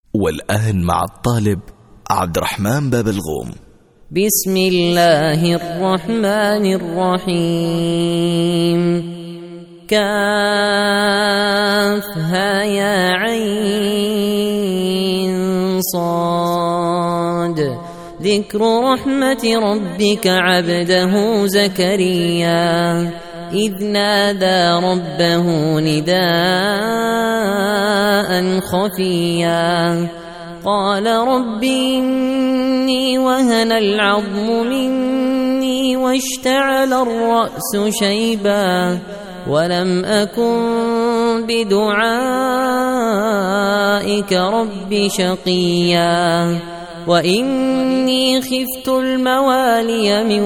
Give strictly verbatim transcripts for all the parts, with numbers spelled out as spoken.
والآن مع الطالب عبد الرحمن باب الغوم. بسم الله الرحمن الرحيم. كافها يا عين صاد. ذكر رحمة ربك عبده زكريا إذ نادى ربه نداء خفيا قال رب إني وهن العظم مني واشتعل الرأس شيبا ولم أكن بدعائك رب شقيا وإني خفت الموالي من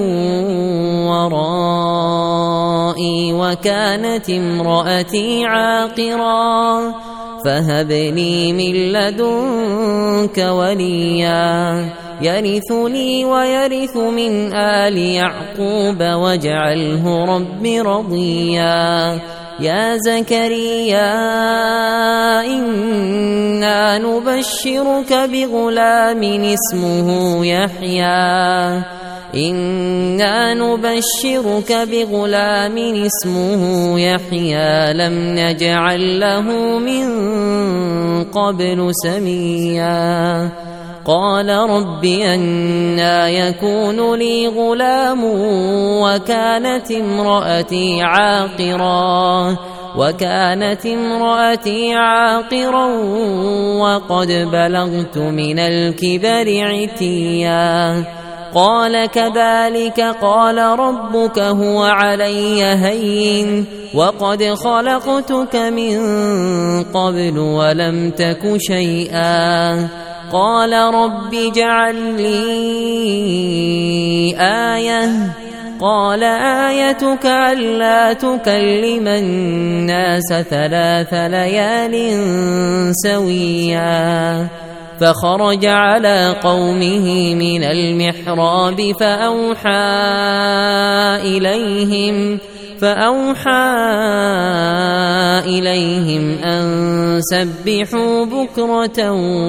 ورائي وكانت امرأتي عاقرا فهب لي من لدنك وليا يرثني ويرث من آل يعقوب واجعله رب رضيا. يا زكريا إنا نبشرك بغلام اسمه يحيى إنا نبشرك بغلام اسمه يحيى لم نجعل له من قبل سميا. قال رب أنى يكون لي غلام وكانت امرأتي عاقرا وكانت امرأتي عاقرا وقد بلغت من الكبر عتيا. قال كذلك قال ربك هو علي هين وقد خلقتك من قبل ولم تك شيئا. قال رب اجعل لي آية قال آيتك ألا تكلم الناس ثلاث ليال سويا. فخرج على قومه من المحراب فأوحى إليهم فأوحى إليهم أن سبحوا بكرة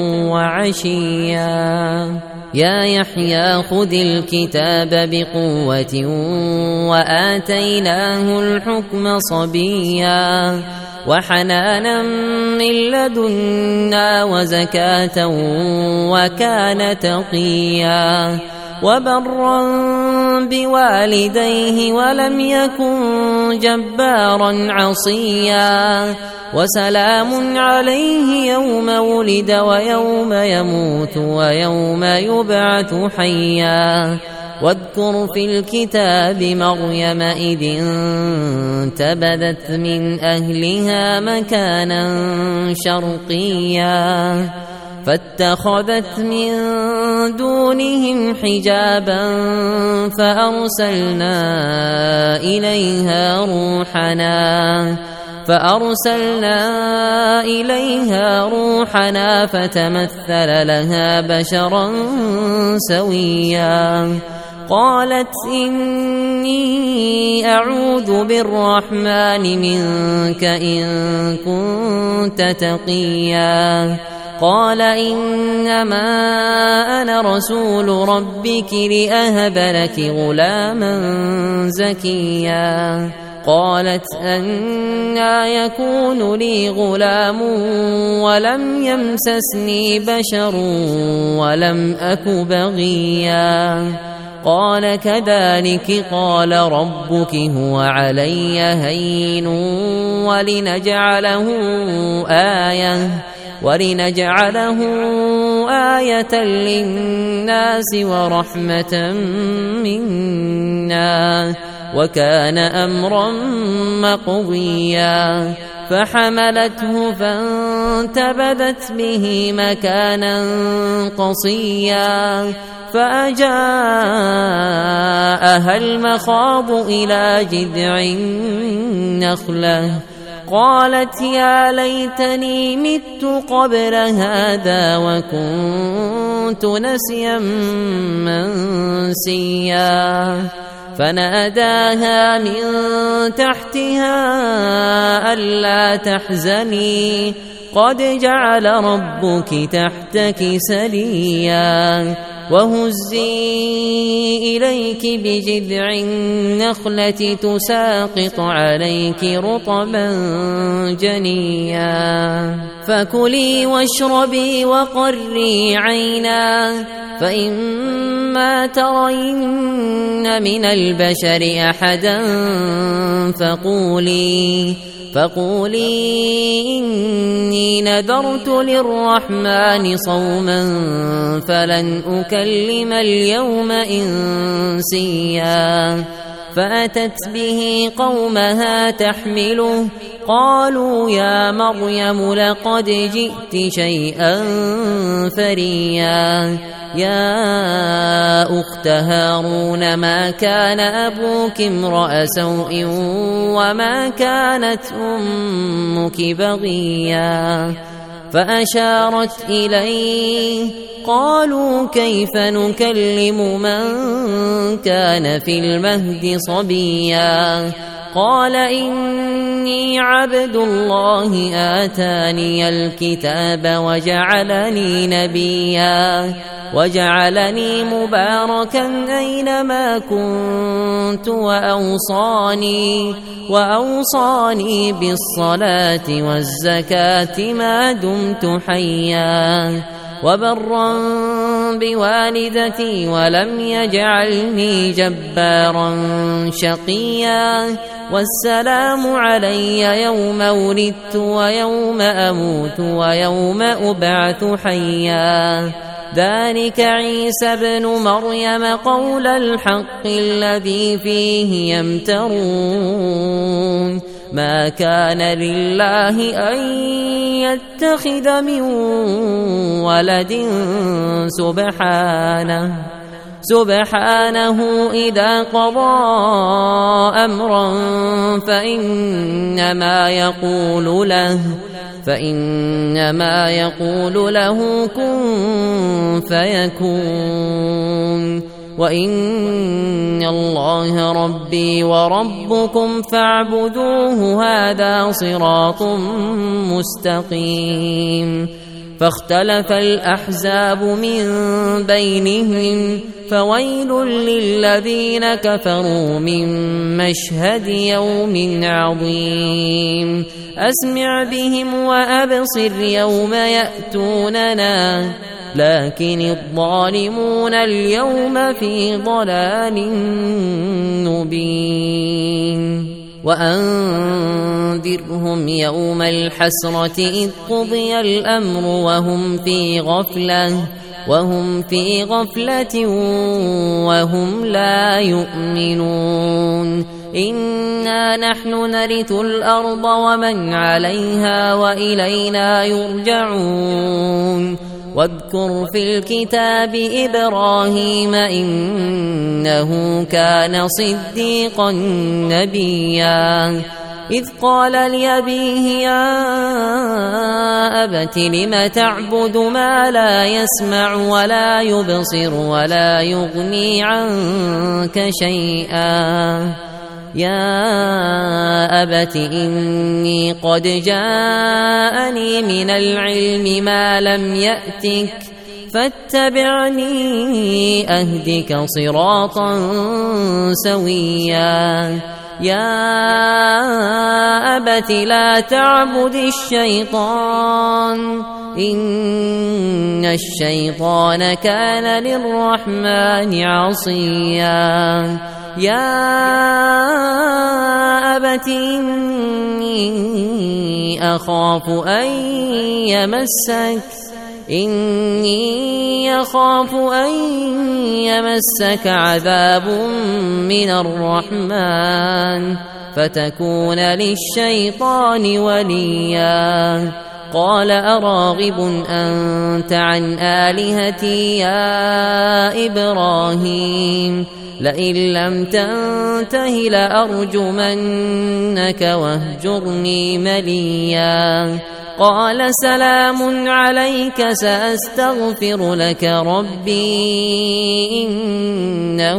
وعشيا. يا يحيى خذ الكتاب بقوة وآتيناه الحكم صبيا وحنانا من لدنا وزكاة وكان تقيا وبرا بوالديه ولم يكن جبارا عصيا. وسلام عليه يوم ولد ويوم يموت ويوم يبعث حيا. واذكر في الكتاب مريم إذ انتبذت من أهلها مكانا شرقيا فاتخذت من دونهم حجابا فأرسلنا إليها روحنا فأرسلنا إليها روحنا فتمثل لها بشرا سويا. قالت إني أعوذ بالرحمن منك إن كنت تقيا. قال إنما أنا رسول ربك لأهب لك غلاما زكيا. قالت أنى يكون لي غلام ولم يمسسني بشر ولم أك بغيا. قال كذلك قال ربك هو علي هين ولنجعله آية ولنجعله آية للناس ورحمة منا وكان أمرا مقضيا. فحملته فانتبذت به مكانا قصيا فأجاءها المخاض إلى جذع النخلة قالت يا ليتني مت قبل هذا وكنت نسيا منسيا. فناداها من تحتها ألا تحزني قد جعل ربك تحتك سريا وهزي إليك بجذع النخلة تساقط عليك رطبا جنيا فكلي واشربي وقري عينا فإما ترين من البشر أحدا فقولي فقولي إني نذرت للرحمن صوما فلن أكلم اليوم إنسيا فأتت به قومها تحمله قالوا يا مريم لقد جئت شيئا فريا يا أخت هارون ما كان أبوك امرأ سوء وما كانت أمك بغيا فأشارت إليه قالوا كيف نكلم من كان في المهد صبيا قال إني عبد الله آتاني الكتاب وجعلني نبيا وجعلني مباركا أينما كنت وأوصاني وأوصاني بالصلاة والزكاة ما دمت حيا وبرا بوالدتي ولم يجعلني جبارا شقيا والسلام علي يوم ولدت ويوم أموت ويوم أبعث حيا ذلك عيسى بن مريم قول الحق الذي فيه يمترون ما كان لله أن يتخذ من ولد سبحانه سبحانه إذا قضى أمرا فإنما يقول له فإنما يقول له كن فيكون وإن الله ربي وربكم فاعبدوه هذا صراط مستقيم فاختلف الأحزاب من بينهم فويل للذين كفروا من مشهد يوم عظيم أسمع بهم وأبصر يوم يأتوننا لكن الظالمون اليوم في ضلال مبين وأنذرهم يوم الحسرة إذ قضي الأمر وهم في غفلة وهم في غفلة وهم لا يؤمنون إنا نحن نرث الأرض ومن عليها وإلينا يرجعون واذكر في الكتاب إبراهيم إنه كان صديقا نبيا إذ قال لأبيه يا أبت لم تعبد ما لا يسمع ولا يبصر ولا يغني عنك شيئا يا أبت إني قد جاءني من العلم ما لم يأتك فاتبعني أهدك صراطا سويا يا أبت لا تعبد الشيطان إن الشيطان كان للرحمن عصيا يا أبت إني أخاف أن يمسك إني أخاف أن يمسك عذاب من الرحمن فتكون للشيطان وليا قال أراغب أنت عن آلهتي يا إبراهيم لئن لم تنته لأرجمنك واهجرني مليا قال سلام عليك سأستغفر لك ربي إنه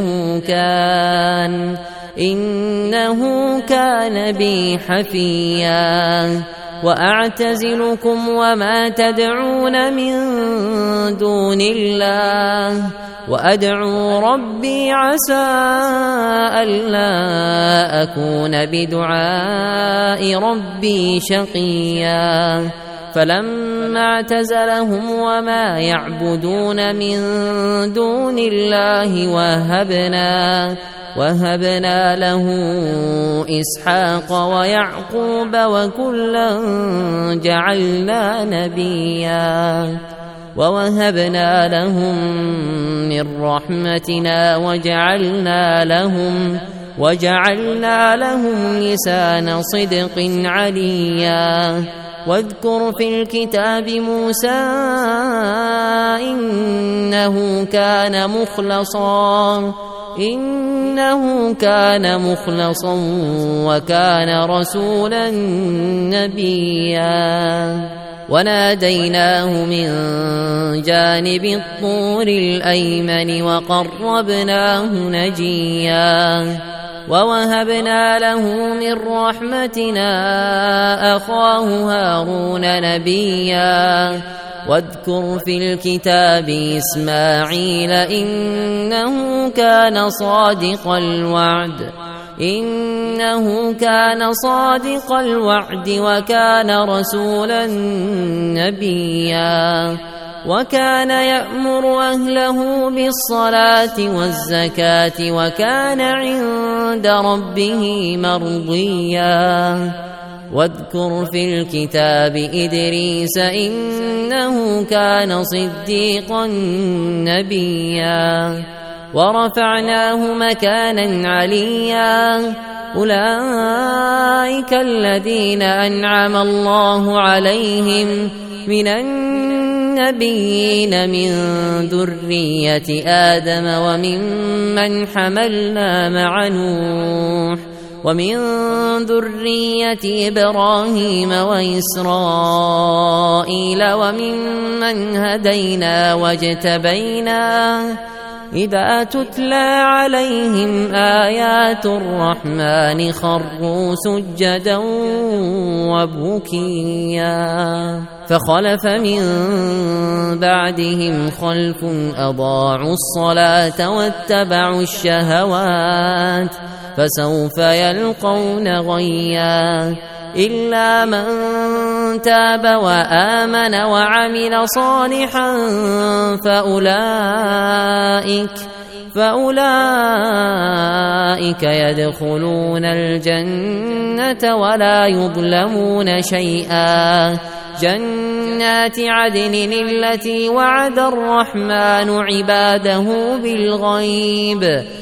كان إنه كان بي حفيا وأعتزلكم وما تدعون من دون الله وأدعو ربي عسى ألا أكون بدعاء ربي شقيا فلما اعتزلهم وما يعبدون من دون الله وهبنا وهبنا له إسحاق ويعقوب وكلا جعلنا نبيا ووهبنا لهم من رحمتنا وجعلنا لهم وجعلنا لهم لسان صدق عليا واذكر في الكتاب موسى إنه كان مخلصا إنه كان مخلصا وكان رسولا نبيا وناديناه من جانب الطور الأيمن وقربناه نجيا ووهبنا له من رحمتنا أخاه هارون نبيا واذكر في الكتاب إسماعيل إنه كان صادق الوعد إنه كان صادق الوعد وكان رسولا نبيا وكان يأمر أهله بالصلاة والزكاة وكان عند ربه مرضيا واذكر في الكتاب إدريس إنه كان صديقا نبيا ورفعناه مكانا عليا أولئك الذين أنعم الله عليهم من النبيين من ذرية آدم وممن حملنا مع نوح ومن ذرية إبراهيم وإسرائيل وممن هدينا واجتبينا إذا تتلى عليهم آيات الرحمن خروا سجدا وبكيا فخلف من بعدهم خلف أضاعوا الصلاة واتبعوا الشهوات فسوف يلقون غيا إلا من تاب وآمن وعمل صالحا فأولئك فأولئك يدخلون الجنة ولا يظلمون شيئا جنات عدن التي وعد الرحمن عباده بالغيب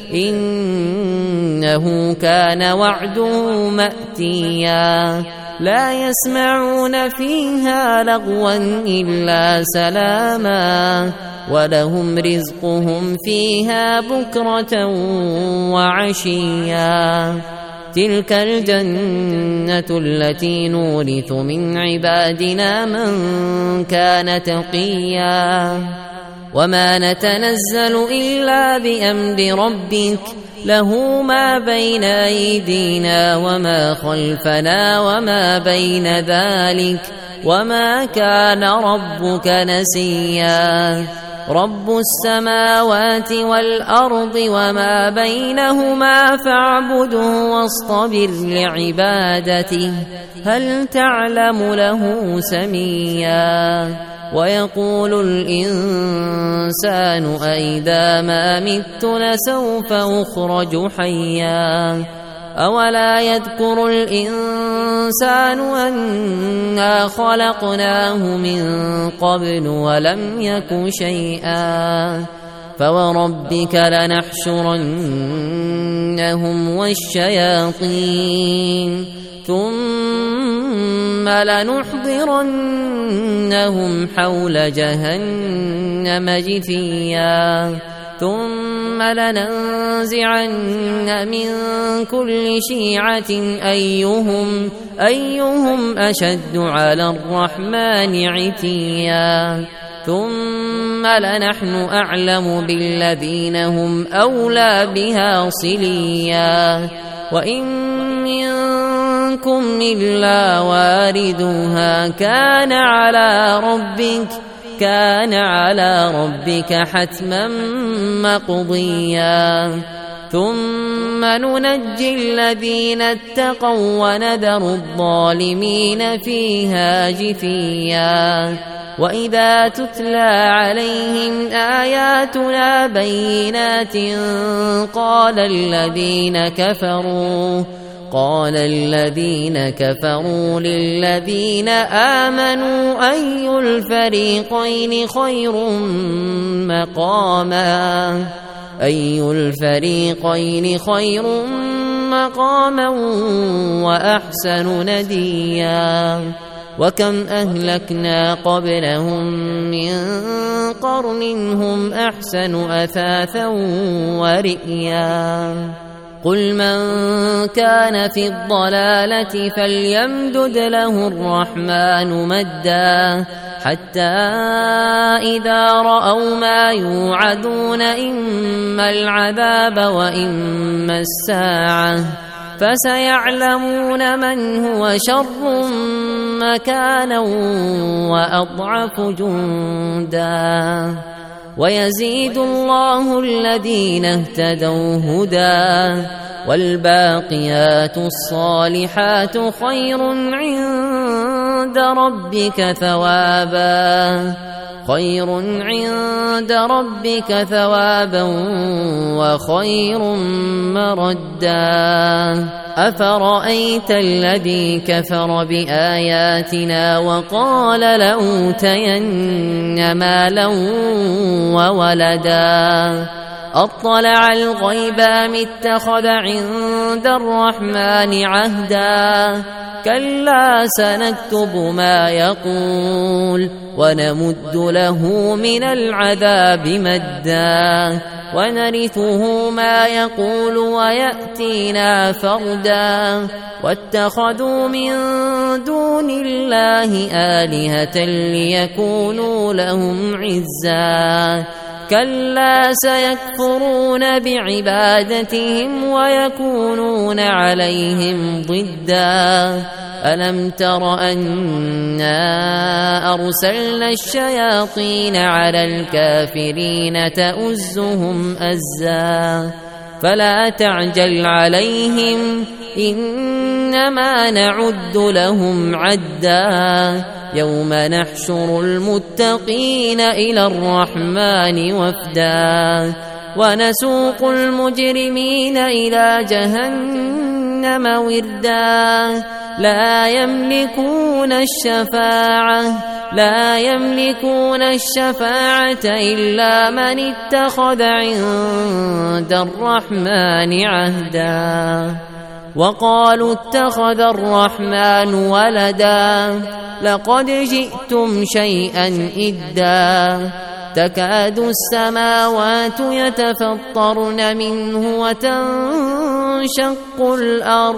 إنه كان وعده مأتيا لا يسمعون فيها لغوا إلا سلاما ولهم رزقهم فيها بكرة وعشيا تلك الجنة التي نورث من عبادنا من كان تقيا وما نتنزل إلا بأمر ربك له ما بين أيدينا وما خلفنا وما بين ذلك وما كان ربك نسيا رب السماوات والأرض وما بينهما فاعبده واصطبر لعبادته هل تعلم له سميا ويقول الإنسان أئذا ما مت لسوف أخرج حيا أولا يذكر الإنسان أنا خلقناه من قبل ولم يك شيئا فوربك لنحشرنهم والشياطين ثم لنحضرنهم حول جهنم جثيا ثم لننزعن من كل شيعة أيهم أيهم أشد على الرحمن عتيا ثم لنحن أعلم بالذين هم أولى بها صليا وإن منكم إلا واردها كان على ربك كان على ربك حتما مقضيا ثم ننجي الذين اتقوا ونذر الظالمين فيها جثيا وإذا تتلى عليهم آياتنا بينات قال الذين كفروا قال الذين كفروا للذين آمنوا أي الفريقين خير مقاما أي الفريقين خير مقاما وأحسن نديا وكم أهلكنا قبلهم من قرن هم أحسن أثاثا ورئيا قل من كان في الضلالة فليمدد له الرحمن مدا حتى إذا رأوا ما يوعدون إما العذاب وإما الساعة فسيعلمون من هو شر مكانا وأضعف جندا ويزيد الله الذين اهتدوا هدى والباقيات الصالحات خير عند ربك ثوابا خير عند ربك ثوابا وخير مردا أفرأيت الذي كفر بآياتنا وقال لأوتين مالا وولدا أطلع الغيب أم اتخذ عند الرحمن عهدا كلا سنكتب ما يقول ونمد له من العذاب مدا ونرثه ما يقول ويأتينا فردا واتخذوا من دون الله آلهة ليكونوا لهم عزا كلا سيكفرون بعبادتهم ويكونون عليهم ضدا ألم تر أنا أرسلنا الشياطين على الكافرين تؤزهم أزا فلا تعجل عليهم إنما نعد لهم عدا يوم نحشر المتقين إلى الرحمن وفدا ونسوق المجرمين إلى جهنم وردا لا يملكون الشفاعة لا يملكون الشفاعة إلا من اتخذ عند الرحمن عهدا وقالوا اتخذ الرحمن ولدا لقد جئتم شيئا إدا تكاد السماوات يتفطرن منه وتنشق الأرض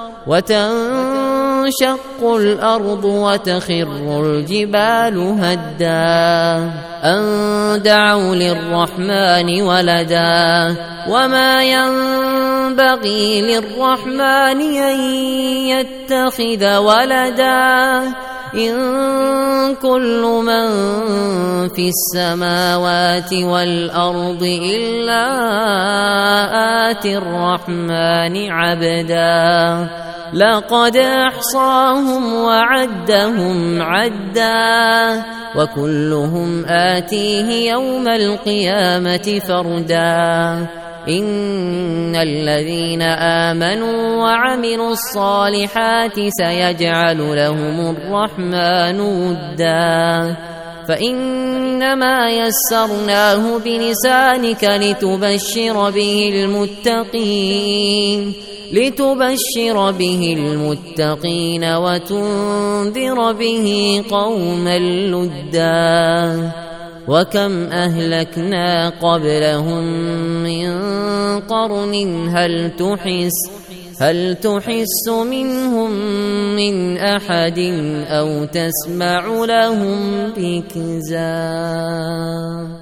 وتنشق الأرض وتخر الجبال هدا أن دعوا للرحمن ولدا وما ينبغي للرحمن أن يتخذ ولدا إن كل من في السماوات والأرض إلا آتي الرحمن عبدا لقد أحصاهم وعدهم عدا وكلهم آتيه يوم القيامة فردا إن الذين آمنوا وعملوا الصالحات سيجعل لهم الرحمن ودا فإنما يسرناه بلسانك لتبشر به المتقين لتبشر به المتقين وتنذر به قوما لدا وكم أهلكنا قبلهم من قرن هل تحس هل تحس منهم من أحد أو تسمع لهم ركزا.